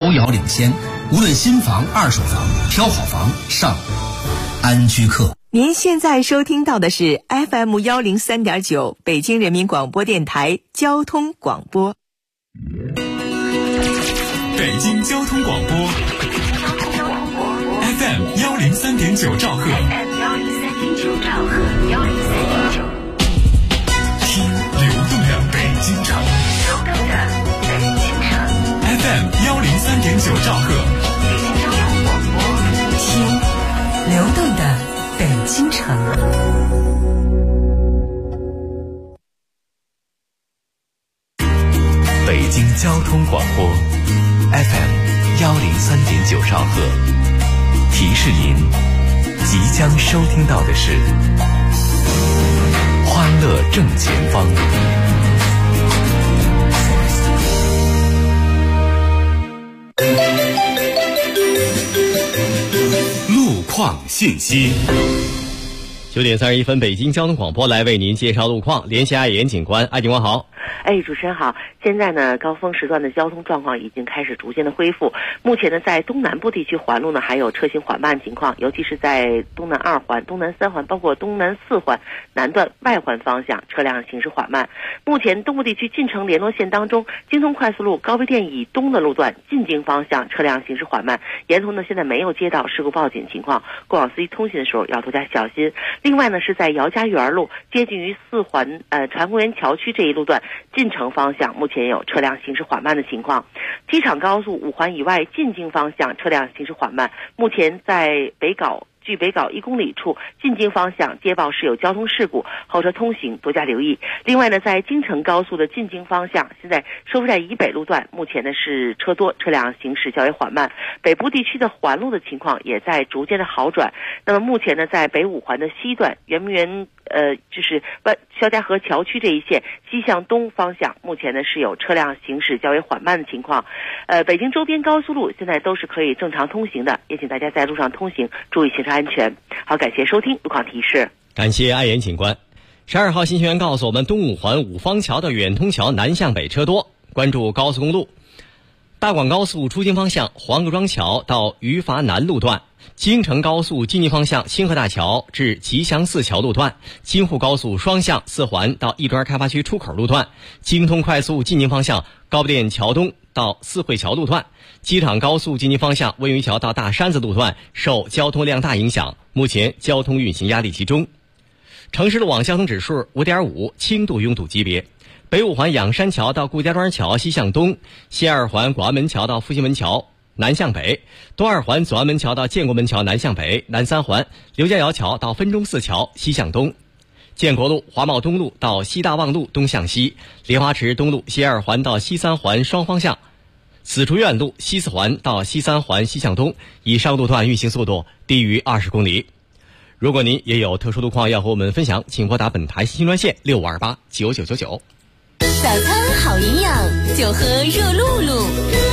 遥遥领先。无论新房、二手房，挑好房上安居客。 您现在收听到的是 FM103.9 北京人民广播电台交通广播。 北京交通广播 FM103.9 兆赫，听流动的北京城FM103.9 兆赫， 听流动的北京城。 北京交通广播 FM103.9 兆赫，提示您即将收听到的是欢乐正前方。路况信息。 9点31分，北京交通广播来为您介绍路况，联系爱严警官。爱警官好。 主持人好。现在呢，高峰时段的交通状况已经开始逐渐的恢复。目前呢，在东南部地区环路呢还有车行缓慢情况，尤其是在东南2环、东南3环，包括东南4环南段外环方向车辆行驶缓慢。目前东部地区进城联络线当中，京通快速路高碑店以东的路段进京方向车辆行驶缓慢，沿途呢现在没有接到事故报警情况，过往司机通行的时候要多加小心。另外呢，是在姚家园路接近于4环船公园桥区这一路段进城方向目前有车辆行驶缓慢的情况。机场高速5环以外进京方向车辆行驶缓慢，目前在距北碏1公里处进京方向接报是有交通事故，后车通行多加留意。另外呢，在京承高速的进京方向，现在收费站以北路段目前呢是车多，车辆行驶较为缓慢。北部地区的环路的情况也在逐渐的好转。那么目前呢，在北5环的西段圆明园就是肖家河桥区这一线西向东方向，目前呢是有车辆行驶较为缓慢的情况。北京周边高速路现在都是可以正常通行的，也请大家在路上通行注意行车安全。好，感谢收听路况提示。 感谢爱严警官。12号信息员告诉我们，东5环五方桥的远通桥南向北车多，关注高速公路。大广高速出京方向黄各庄桥到余阀南路段，京承高速进京方向清河大桥至吉祥寺桥路段，京沪高速双向4环到亦庄开发区出口路段，京通快速进京方向高碑店桥东到四惠桥路段，机场高速进京方向温榆桥到大山子路段受交通量大影响，目前交通运行压力集中。城市路网交通指数 5.5， 轻度拥堵级别。北5环仰山桥到顾家庄桥西向东，西2环广安门桥到复兴门桥南向北，东2环左安门桥到建国门桥南向北，南3环刘家窑桥到分钟寺桥西向东，建国路华茂东路到西大望路东向西，莲花池东路西2环到西3环双方向，紫竹院路西4环到西3环西向东，以上路段运行速度低于20公里。如果您也有特殊路况要和我们分享，请拨打本台新专线65289999。 早餐好营养，就喝热露露。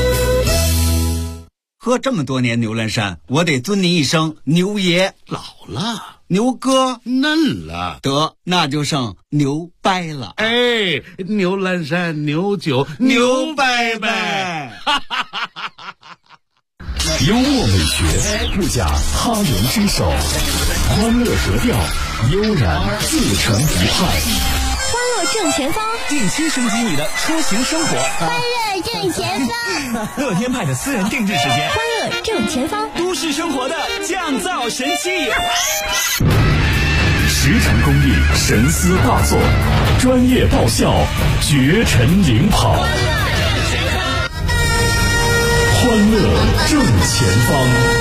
喝这么多年牛栏山，我得尊您一声牛爷。 老了， 牛哥嫩了， 得那就剩牛掰了。 哎，牛栏山牛酒牛掰掰。 幽默美学，不假他人之手，欢乐格调，悠然自成一派。 欢乐正前方， 定期升级你的出行生活。 欢乐正前方， 乐天派的私人定制时间。 欢乐正前方， 都市生活的降噪神器。 实战工艺，神思大作，专业爆笑，绝尘领跑。欢乐正前方。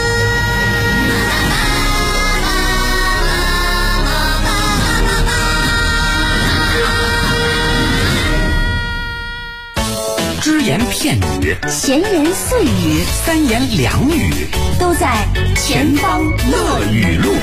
只言片语， 闲言碎语， 三言两语， 都在前方乐语录。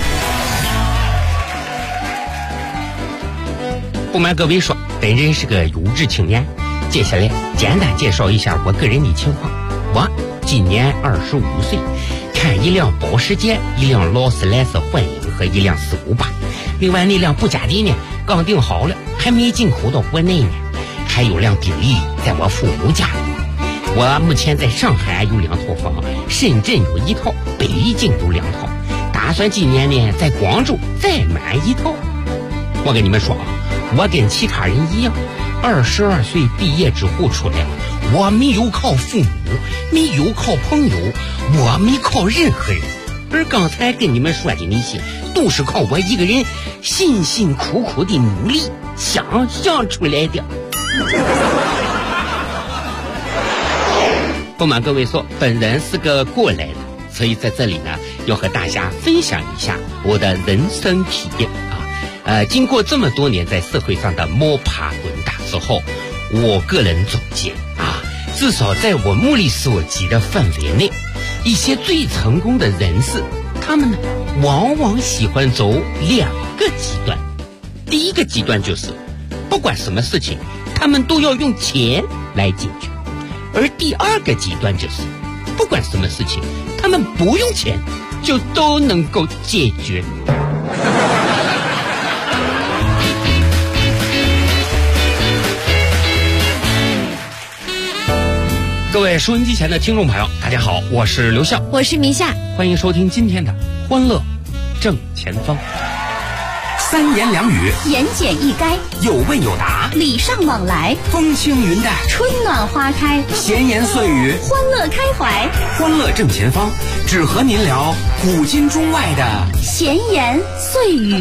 不瞒各位说，本人是个优质青年。接下来简单介绍一下我个人的情况。我今年25岁，看一辆保时捷，一辆劳斯莱斯幻影和一辆458。另外那辆布加迪呢，刚订好了，还没进口到国内呢。还有辆宾利在我父母家里。 我目前在上海有2套房，深圳有1套，北京有2套，打算今年呢在广州再买1套。我跟你们说啊，我跟其他人一样，22岁毕业之后出来了，我没有靠父母，没有靠朋友，我没靠任何人。而刚才跟你们说的那些，都是靠我一个人辛辛苦苦的努力想象出来的。不瞒各位说，本人是个过来人，所以在这里呢，要和大家分享一下我的人生体验啊。经过这么多年在社会上的摸爬滚打之后，我个人总结啊，至少在我目力所及的范围内，一些最成功的人士，他们呢往往喜欢走2个极端。第一个极端就是不管什么事情他们都要用钱来解决，而第2个极端就是不管什么事情他们不用钱就都能够解决。各位收音机前的听众朋友，大家好，我是刘笑， 我是明夏， 欢迎收听今天的欢乐正前方。 3言2语， 言简意赅， 有问有答， 礼尚往来， 风轻云淡， 春暖花开， 闲言碎语， 欢乐开怀。 欢乐正前方，只和您聊古今中外的闲言碎语。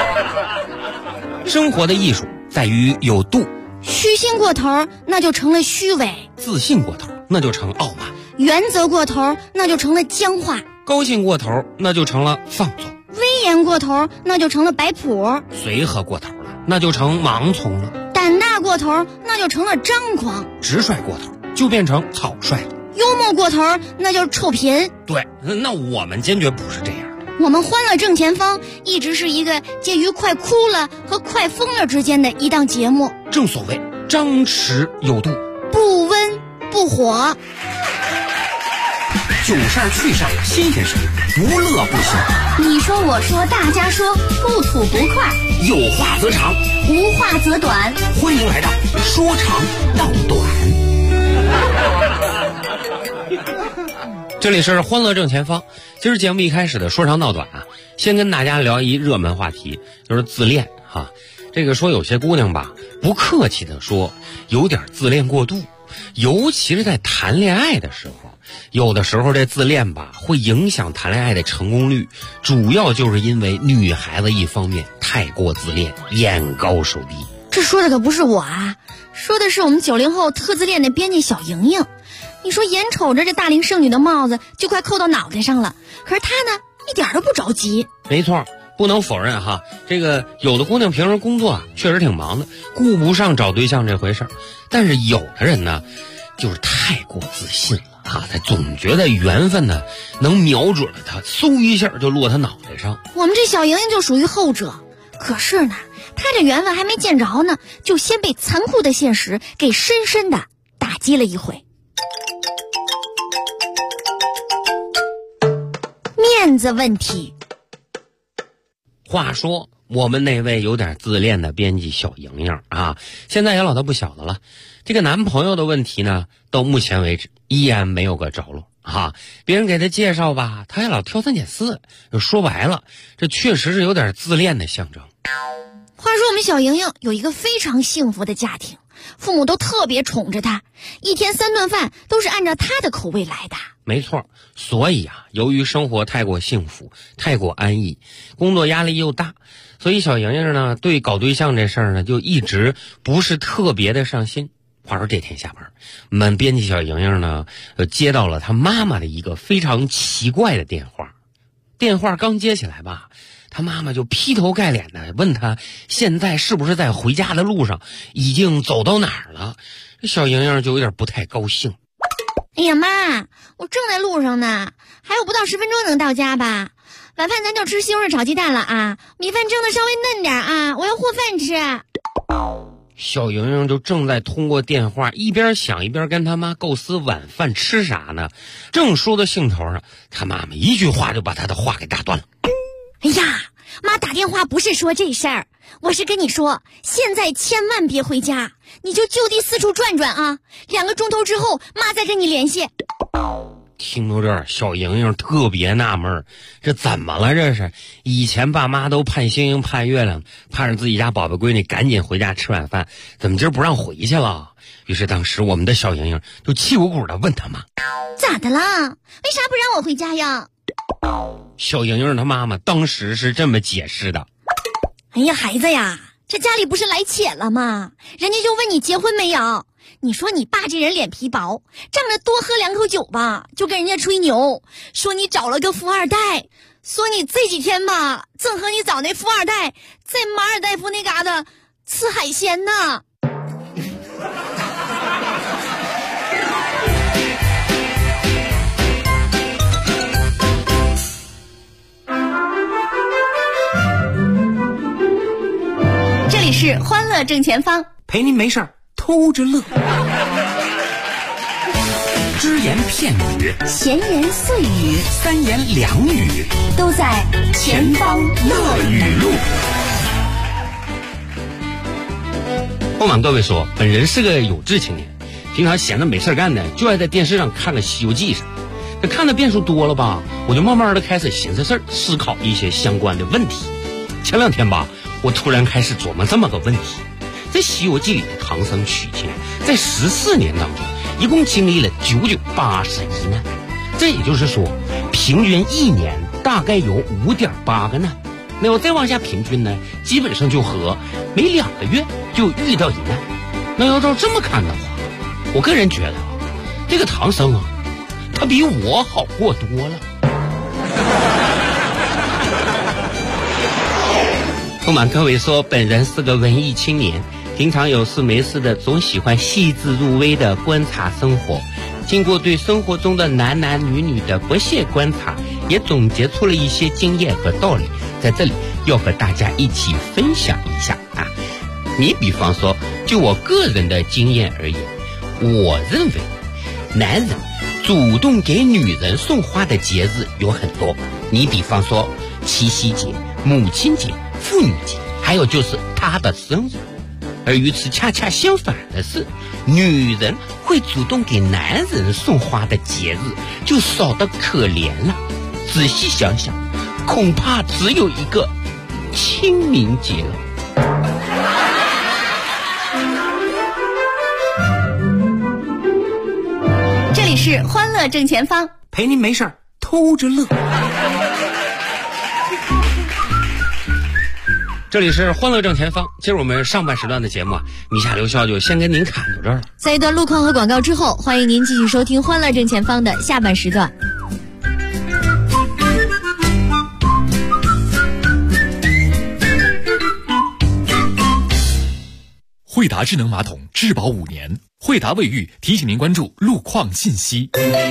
生活的艺术在于有度， 虚心过头那就成了虚伪， 自信过头那就成傲慢， 原则过头那就成了僵化， 高兴过头那就成了放纵， 威严过头那就成了摆谱， 随和过头了那就成盲从了， 胆大过头那就成了张狂， 直率过头就变成草率了， 幽默过头那就是臭贫。 对，那我们坚决不是这样的。 我们欢乐正前方一直是一个介于快哭了和快疯了之间的一档节目， 正所谓张弛有度， 不温不火。 囧事儿趣事儿新鲜事儿，不乐不行。 你说我说大家说，不吐不快， 有话则长， 无话则短。 欢迎来到说长道短。 这里是欢乐正前方。今儿节目一开始的说长道短啊，先跟大家聊一热门话题，就是自恋哈。这个说有些姑娘吧，不客气的说，有点自恋过度，尤其是在谈恋爱的时候。有的时候这自恋吧，会影响谈恋爱的成功率，主要就是因为女孩子一方面太过自恋，眼高手低。 这说的可不是我啊，说的是我们90后特自恋的编辑小莹莹。你说眼瞅着这大龄剩女的帽子就快扣到脑袋上了，可是她呢一点都不着急。 没错，不能否认哈，这个有的姑娘平时工作啊确实挺忙的，顾不上找对象这回事儿，但是有的人呢就是太过自信了啊，他总觉得缘分呢能瞄准了他，嗖一下就落他脑袋上。 我们这小莹莹就属于后者，可是呢她这缘分还没见着呢，就先被残酷的现实给深深的打击了一回。面子问题。 话说我们那位有点自恋的编辑小莹莹啊，现在也老大不小的了，这个男朋友的问题呢到目前为止依然没有个着落啊。别人给他介绍吧，他还老挑三拣四，就说白了这确实是有点自恋的象征。 话说我们小莹莹有一个非常幸福的家庭，父母都特别宠着她，一天3顿饭都是按照她的口味来的。 没错，所以啊，由于生活太过幸福，太过安逸，工作压力又大，所以小莹莹呢对搞对象这事儿呢就一直不是特别的上心。话说这天下班，我们编辑小莹莹呢接到了她妈妈的一个非常奇怪的电话。电话刚接起来吧，她妈妈就劈头盖脸的问她现在是不是在回家的路上，已经走到哪儿了。小莹莹就有点不太高兴。 哎呀妈，我正在路上呢，还有不到10分钟能到家吧。晚饭咱就吃西红柿炒鸡蛋了啊，米饭蒸的稍微嫩点啊，我要和饭吃。 小莹莹就正在通过电话一边想一边跟他妈构思晚饭吃啥呢，正说到兴头上，他妈妈一句话就把他的话给打断了。 哎呀，妈打电话不是说这事儿， 我是跟你说，现在千万别回家，你就地四处转转啊，2个钟头之后妈再跟你联系。 听到这儿，小莹莹特别纳闷，这怎么了？这是以前爸妈都盼星星盼月亮，盼着自己家宝贝闺女赶紧回家吃晚饭，怎么今儿不让回去了？于是当时我们的小莹莹就气鼓鼓的问他妈： 咋的啦？为啥不让我回家呀？ 小莹莹她妈妈当时是这么解释的： 哎呀，孩子呀，这家里不是来且了吗？人家就问你结婚没有，你说你爸这人脸皮薄，仗着多喝2口酒吧，就跟人家吹牛，说你找了个富二代，说你这几天吧，正和你找那富二代在马尔代夫那嘎达吃海鲜呢。这里是欢乐正前方， 陪您没事儿偷着乐。只言片语， 闲言碎语， 三言两语， 都在前方乐语录。 不瞒各位说，本人是个有志青年，平常闲着没事干呢，就爱在电视上看个《西游记》上。这看的遍数多了吧，我就慢慢的开始寻思事儿，思考一些相关的问题。前2天吧，我突然开始琢磨这么个问题：在《西游记》里的唐僧取经，在14年当中，一共经历了981难，这也就是说，平均1年大概有5.8个难。那要再往下平均呢，基本上就和每2个月就遇到1难。那要照这么看的话，我个人觉得这个唐僧啊，他比我好过多了。不瞒各位说，本人是个文艺青年，平常有事没事的总喜欢细致入微的观察生活，经过对生活中的男男女女的不懈观察，也总结出了一些经验和道理，在这里要和大家一起分享一下啊。你比方说，就我个人的经验而言，我认为男人主动给女人送花的节日有很多，你比方说七夕节、母亲节、妇女节，还有就是她的生日。而与此恰恰相反的是，女人会主动给男人送花的节日就少得可怜了。仔细想想，恐怕只有一个清明节了。 这里是欢乐正前方， 陪您没事儿偷着乐。 这里是欢乐正前方，今儿我们上半时段的节目米夏刘笑就先跟您侃到这儿了。 在一段路况和广告之后，欢迎您继续收听欢乐正前方的下半时段。 惠达智能马桶质保5年，惠达卫浴提醒您关注路况信息。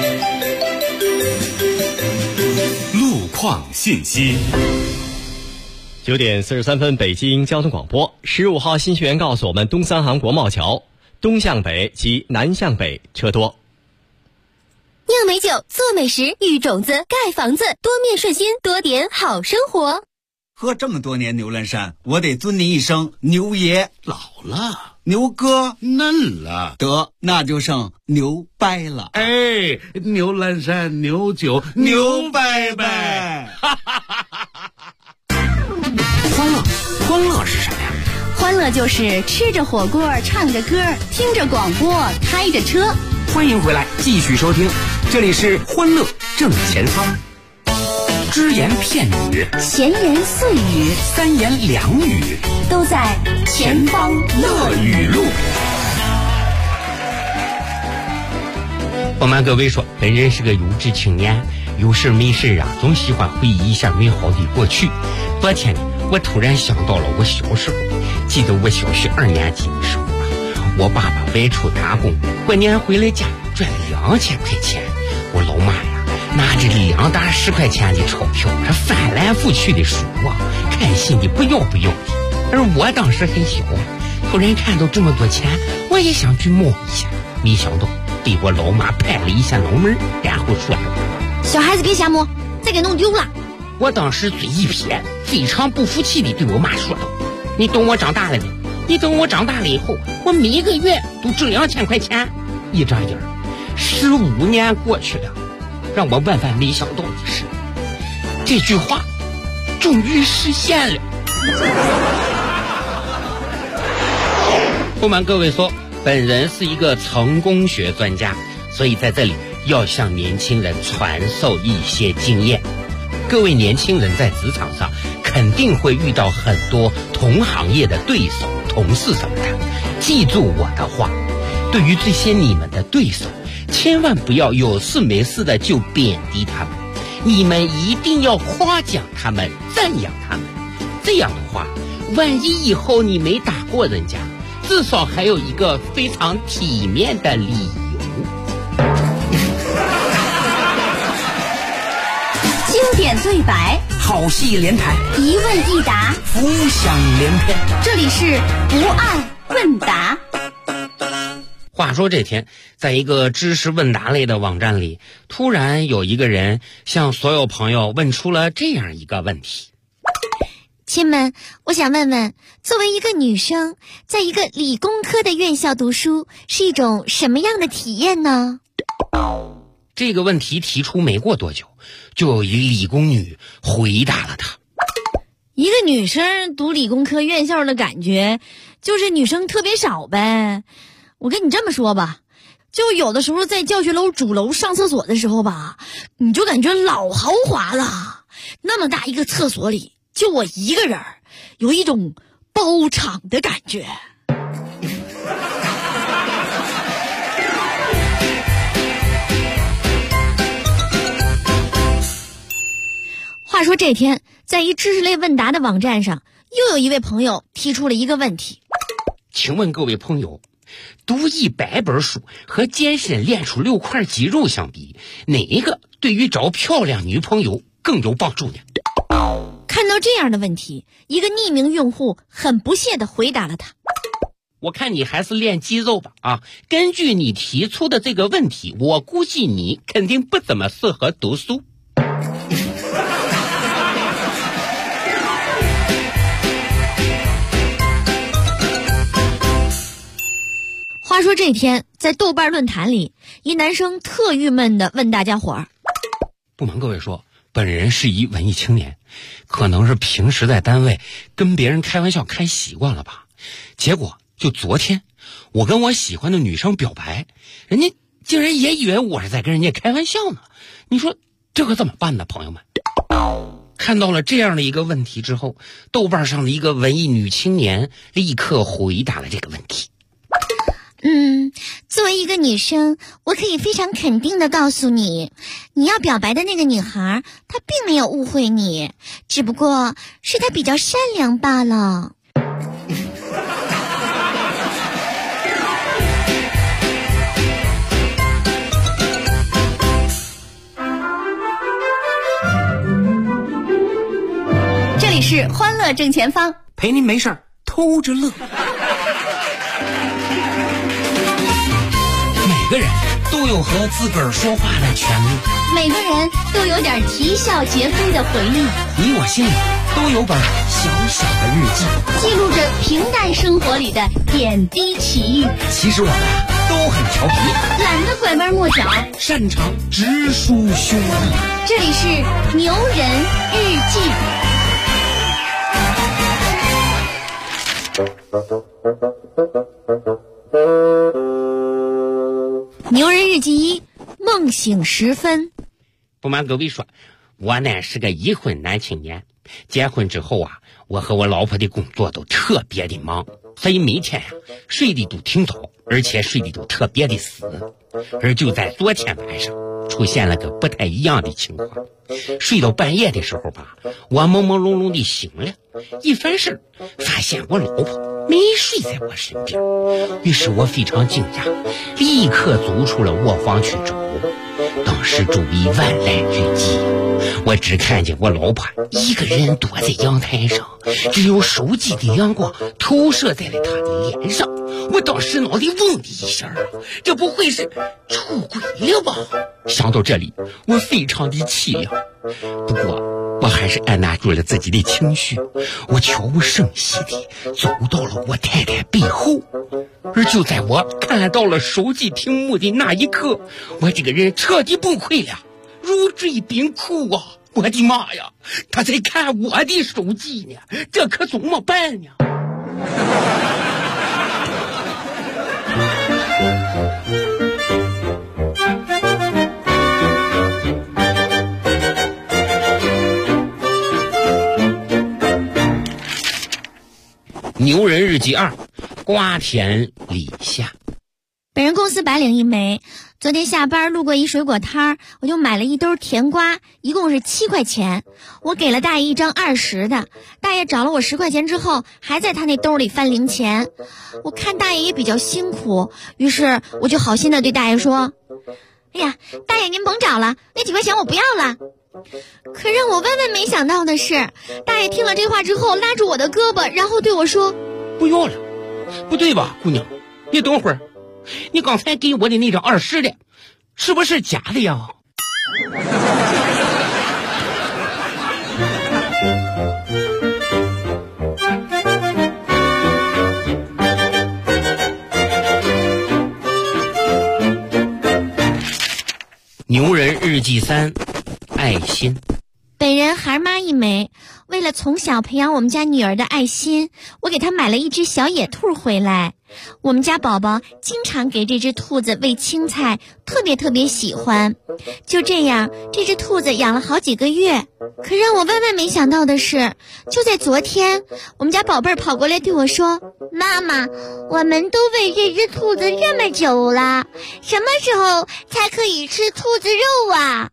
路况信息。 9点43分，北京交通广播。15号新学员告诉我们，东三航国贸桥东向北及南向北车多。 酿美酒，做美食，育种子，盖房子，多面顺心，多点好生活。 喝这么多年牛栏山，我得尊您一声牛爷。 老了， 牛哥嫩了， 得那就剩牛掰了。 哎，牛栏山牛酒牛掰掰。 欢乐是什么呀？ 欢乐就是吃着火锅，唱着歌，听着广播，开着车。 欢迎回来，继续收听，这里是欢乐正前方。只言片语， 闲言碎语， 三言两语， 都在前方乐语录。 不瞒各位说，本人是个有志青年，有事没事啊，总喜欢回忆一下美好的过去。昨天呢，我突然想到了我小时候，记得我小学2年级的时候啊，我爸爸外出打工，过年回来家赚了2000块钱，我老妈呀拿着2沓10块钱的钞票，还翻来覆去的数啊，开心的不要不要的。而我当时很小啊，突然看到这么多钱，我也想去摸一下，没想到被我老妈拍了一下脑门，然后说：“ 小孩子别瞎摸，再给弄丢了。” 我当时嘴一撇，非常不服气地对我妈说道：“ 你等我长大了呢，你等我长大了以后，我每一个月都挣2000块钱。一眨眼，15年过去了，让我万万没想到的是，这句话终于实现了。不瞒各位说，本人是一个成功学专家，所以在这里要向年轻人传授一些经验。各位年轻人在职场上肯定会遇到很多同行业的对手、同事什么的，记住我的话，对于这些你们的对手，千万不要有事没事的就贬低他们，你们一定要夸奖他们、赞扬他们。这样的话，万一以后你没打过人家，至少还有一个非常体面的理由。 经典对白， 好戏连台， 一问一答， 浮想联翩。 这里是不爱问答。 话说这天，在一个知识问答类的网站里，突然有一个人向所有朋友问出了这样一个问题： 亲们，我想问问，作为一个女生，在一个理工科的院校读书，是一种什么样的体验呢？ 这个问题提出没过多久，就有一理工女回答了他。 一个女生读理工科院校的感觉，就是女生特别少呗。我跟你这么说吧，就有的时候在教学楼主楼上厕所的时候吧，你就感觉老豪华了。那么大一个厕所里，就我一个人，有一种包场的感觉。话说这天，在一知识类问答的网站上，又有一位朋友提出了一个问题： 请问各位朋友，读100本书和健身练出6块肌肉相比，哪一个对于找漂亮女朋友更有帮助呢？ 看到这样的问题，一个匿名用户很不屑地回答了他： 我看你还是练肌肉吧啊！根据你提出的这个问题，我估计你肯定不怎么适合读书。 话说这天，在豆瓣论坛里，一男生特郁闷地问大家伙儿： 不瞒各位说，本人是一文艺青年，可能是平时在单位跟别人开玩笑开习惯了吧，结果就昨天我跟我喜欢的女生表白，人家竟然也以为我是在跟人家开玩笑呢。你说这可怎么办呢，朋友们？看到了这样的一个问题之后，豆瓣上的一个文艺女青年立刻回答了这个问题。 作为一个女生，我可以非常肯定地告诉你，你要表白的那个女孩，她并没有误会你，只不过是她比较善良罢了。这里是欢乐正前方， 陪您没事儿偷着乐。每个人都有和自个儿说话的权利， 每个人都有点啼笑皆非的回忆， 你我心里都有本小小的日记， 记录着平淡生活里的点滴奇遇。 其实我们都很调皮， 懒得拐弯抹角， 擅长直抒胸臆。 这里是牛人日记。牛人日记1，梦醒时分。 不瞒各位说，我呢是个已婚男青年，结婚之后啊，我和我老婆的工作都特别的忙，所以每天睡得都挺早，而且睡得都特别的死。而就在昨天晚上，出现了个不太一样的情况。睡到半夜的时候吧，我朦朦胧胧的醒了，一翻身发现我老婆没睡在我身边，于是我非常惊讶，立刻走出了卧房去找。当时周围万籁俱寂，我只看见我老婆一个人躲在阳台上，只有手机的亮光投射在了她的脸上。我当时脑袋嗡的一下啊，这不会是出轨了吧？想到这里，我非常的凄凉。不过我还是按捺住了自己的情绪，我悄无声息地走到了我太太背后。而就在我看到了手机屏幕的那一刻，我这个人彻底崩溃了，如坠冰窟啊！我的妈呀，他在看我的手机呢，这可怎么办呢？牛人日记2，瓜田李下。 本人公司白领一枚，昨天下班路过一水果摊儿，我就买了一兜甜瓜，一共是7块钱。我给了大爷一张20的，大爷找了我10块钱之后，还在他那兜里翻零钱。我看大爷也比较辛苦，于是我就好心的对大爷说：“哎呀，大爷您甭找了，那几块钱我不要了。”可让我万万没想到的是，大爷听了这话之后，拉住我的胳膊，然后对我说：“ 不要了。”不对吧，姑娘？你等会儿，你刚才给我的那张20的，是不是假的呀？牛人日记3，爱心。 本人孩妈一枚，为了从小培养我们家女儿的爱心，我给她买了一只小野兔回来。我们家宝宝经常给这只兔子喂青菜，特别喜欢。就这样，这只兔子养了好几个月。可让我万万没想到的是，就在昨天，我们家宝贝儿跑过来对我说：“妈妈，我们都喂这只兔子这么久了，什么时候才可以吃兔子肉啊？”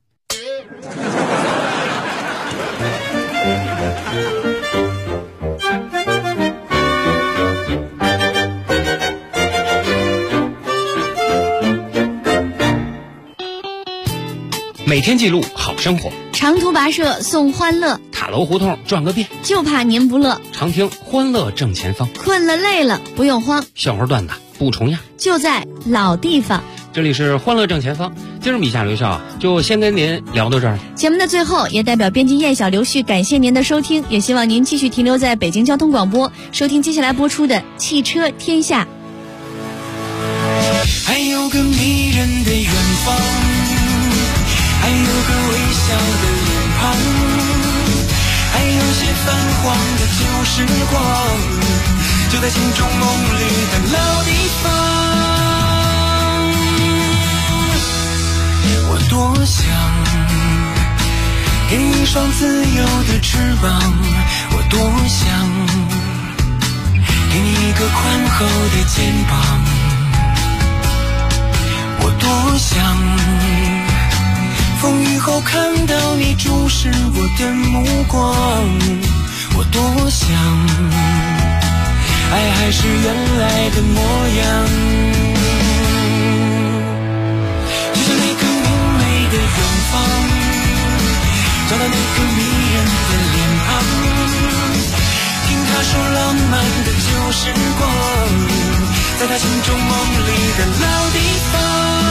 每天记录好生活， 长途跋涉送欢乐， 塔楼胡同转个遍， 就怕您不乐。 常听欢乐正前方， 困了累了不用慌， 笑话段子不重样， 就在老地方。 这里是欢乐正前方，今儿米夏刘少就先跟您聊到这儿。 节目的最后，也代表编辑燕小刘旭感谢您的收听，也希望您继续停留在北京交通广播，收听接下来播出的《汽车天下》。 还有个迷人的远方，还有个微笑的脸庞，还有些泛黄的旧时光，就在心中梦里的老地方。我多想给你一双自由的翅膀，我多想给你一个宽厚的肩膀，我多想风雨后看到你注视我的目光，我多想爱还是原来的模样，就像那个明媚的远方，找到那个迷人的脸庞，听他说浪漫的旧时光，在他心中梦里的老地方。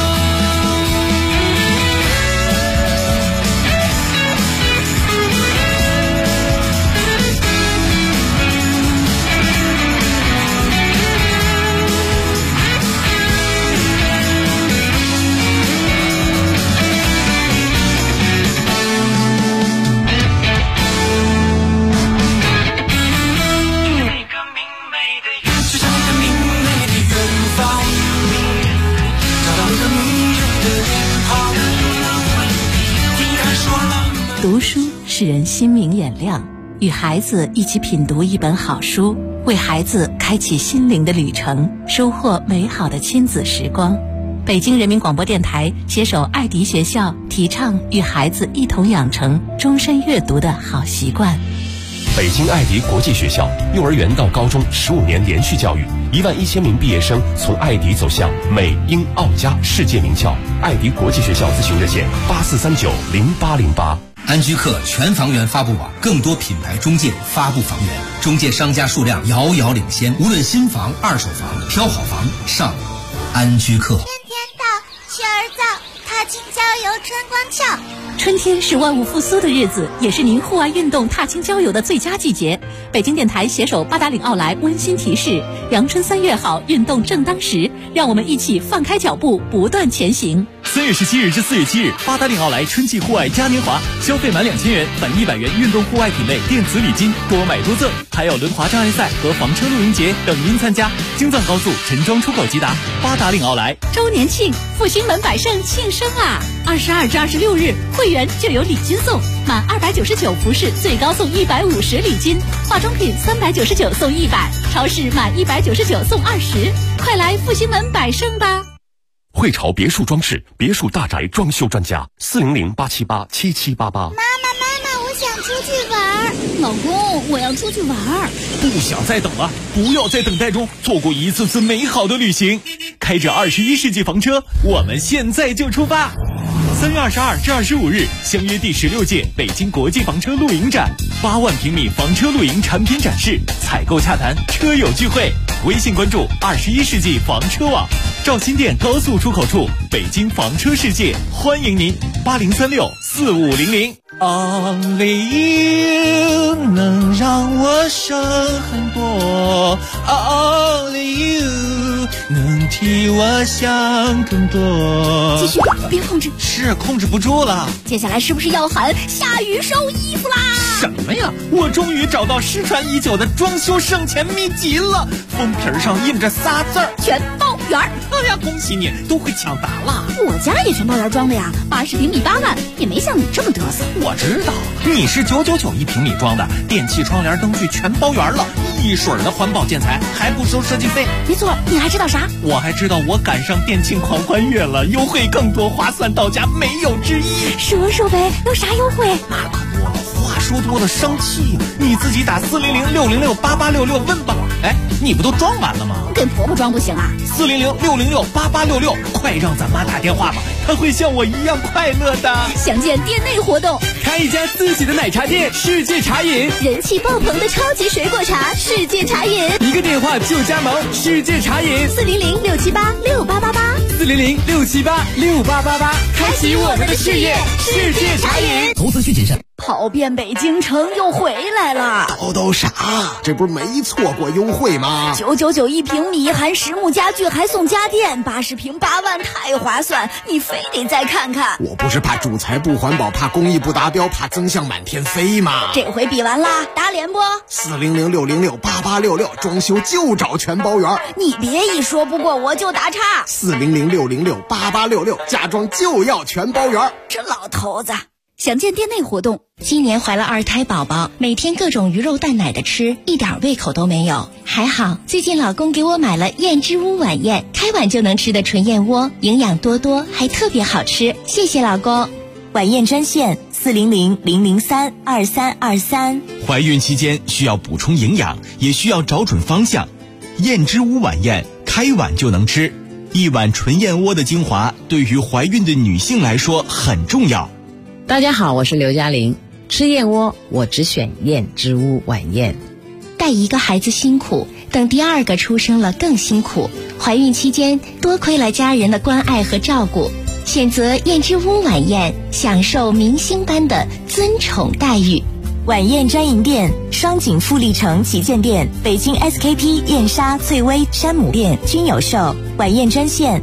读书使人心明眼亮，与孩子一起品读一本好书，为孩子开启心灵的旅程，收获美好的亲子时光。北京人民广播电台携手爱迪学校，提倡与孩子一同养成终身阅读的好习惯。 北京爱迪国际学校幼儿园到高中15年连续教育，11000名毕业生从爱迪走向美英澳加世界名校。爱迪国际学校咨询热线84390808。 安居客全房源发布网，更多品牌中介发布房源，中介商家数量遥遥领先。无论新房、二手房，挑好房上安居客。 天天到，妻儿造，他踏青郊游春光俏。 春天是万物复苏的日子，也是您户外运动踏青郊游的最佳季节。北京电台携手八达岭奥莱温馨提示：阳春3月好，运动正当时，让我们一起放开脚步，不断前行。 3月17日至4月7日，八达岭奥莱春季户外嘉年华，消费满2000元返100元运动户外品类电子礼金，多买多赠，还有轮滑障碍赛和房车露营节等您参加。京藏高速陈庄出口吉达，八达岭奥莱周年庆，复兴门百盛庆生啊！22至26日，会员就有礼金送，满299服饰最高送150礼金，化妆品399送100，超市满199送20，快来复兴门百盛吧！ 汇潮别墅装饰，别墅大宅装修专家，400-878-7788。 妈，我想出去玩。 老公，我要出去玩。 不想再等了，不要在等待中错过一次次美好的旅行。开着21世纪房车，我们现在就出发。3月22至25日，相约第16届北京国际房车露营展，8万平米房车露营产品展示，采购洽谈，车友聚会。微信关注21世纪房车网，赵新店高速出口处，北京房车世界，欢迎您，80364500。 Only you 能让我省很多 ，Only you 能替我想更多。 继续，别控制， 是控制不住了。 接下来是不是要喊下雨收衣服啦？ 什么呀？我终于找到失传已久的装修省钱秘籍了，封皮上印着仨字儿： 全包圆。 哎呀，恭喜你，都会抢答了。 我家也全包圆装的呀，80平米8万，也没像你这么嘚瑟。 我知道，你是999一平米装的，电器、窗帘、灯具全包圆了，一水儿的环保建材，还不收设计费。 没错，你还知道啥？ 我还知道我赶上电庆狂欢月了，优惠更多，划算到家，没有之一。 说说呗，有啥优惠？ 那可不，话说多了生气，你自己打400-606-8866问吧。哎，你不都装完了吗？ 跟婆婆装不行啊 ！400-606-8866，快让咱妈打电话吧，她会像我一样快乐的。 详见店内活动， 开一家自己的奶茶店，世界茶饮， 人气爆棚的超级水果茶，世界茶饮， 一个电话就加盟，世界茶饮 ，400-678-6888，400-678-6888， 开启我们的事业，世界茶饮。 投资需谨慎。 跑遍北京城又回来了， 都啥？这不是没错过优惠吗 ？999一平米，含实木家具还送家电，80平8万，太划算！你非得再看看。 我不是怕主材不环保，怕工艺不达标，怕增项满天飞吗？ 这回比完啦，打脸不 ？400-606-8866，装修就找全包圆。 你别一说不过我就打岔。 400-606-8866，家装就要全包圆。 这老头子。详见店内活动。 今年怀了2胎宝宝，每天各种鱼肉蛋奶的吃，一点胃口都没有。还好最近老公给我买了燕之屋晚宴，开碗就能吃的纯燕窝，营养多多，还特别好吃。谢谢老公。 晚宴专线400-003-2323。 怀孕期间需要补充营养，也需要找准方向。燕之屋晚宴，开碗就能吃，一碗纯燕窝的精华，对于怀孕的女性来说很重要。 大家好，我是刘嘉玲。吃燕窝，我只选燕之屋晚宴。 带一个孩子辛苦，等第2个出生了更辛苦。怀孕期间多亏了家人的关爱和照顾，选择燕之屋晚宴，享受明星般的尊宠待遇。 晚宴专营店：双井富力城旗舰店、北京 SKP、燕莎、翠微、山姆店均有售。晚宴专线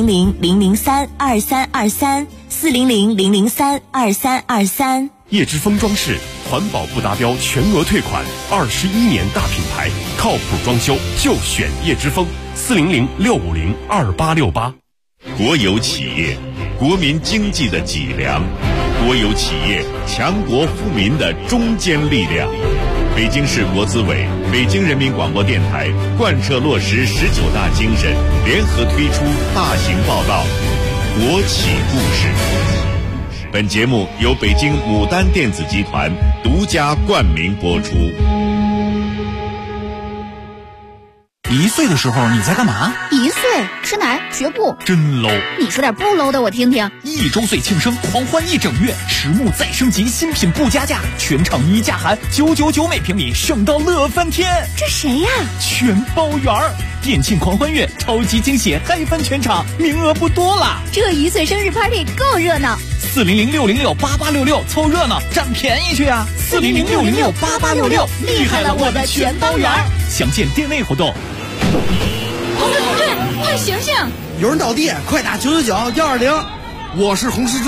400-003-2323，400-003-2323。 叶之峰装饰，环保不达标全额退款，21年大品牌，靠谱装修就选叶之峰。400-650-2868。 国有企业，国民经济的脊梁；国有企业，强国富民的中坚力量。北京市国资委、北京人民广播电台贯彻落实19大精神，联合推出大型报道《国企故事》。本节目由北京牡丹电子集团独家冠名播出。 1岁的时候你在干嘛 ？1岁吃奶学步， 真 low。 你说点不 low 的我听听。 1周岁庆生，狂欢1整月，实木再升级，新品不加价，全场一价含999每平米，省到乐翻天。 这谁呀？ 全包圆儿。店庆狂欢月，超级惊喜，嗨翻全场，名额不多了。 这1岁生日 party 够热闹。 400-606-8866，凑热闹占便宜去啊！400-606-8866，厉害了我的全包圆儿。详见店内活动。 同志，快醒醒！ 有人倒地，快打999-120。我是红十字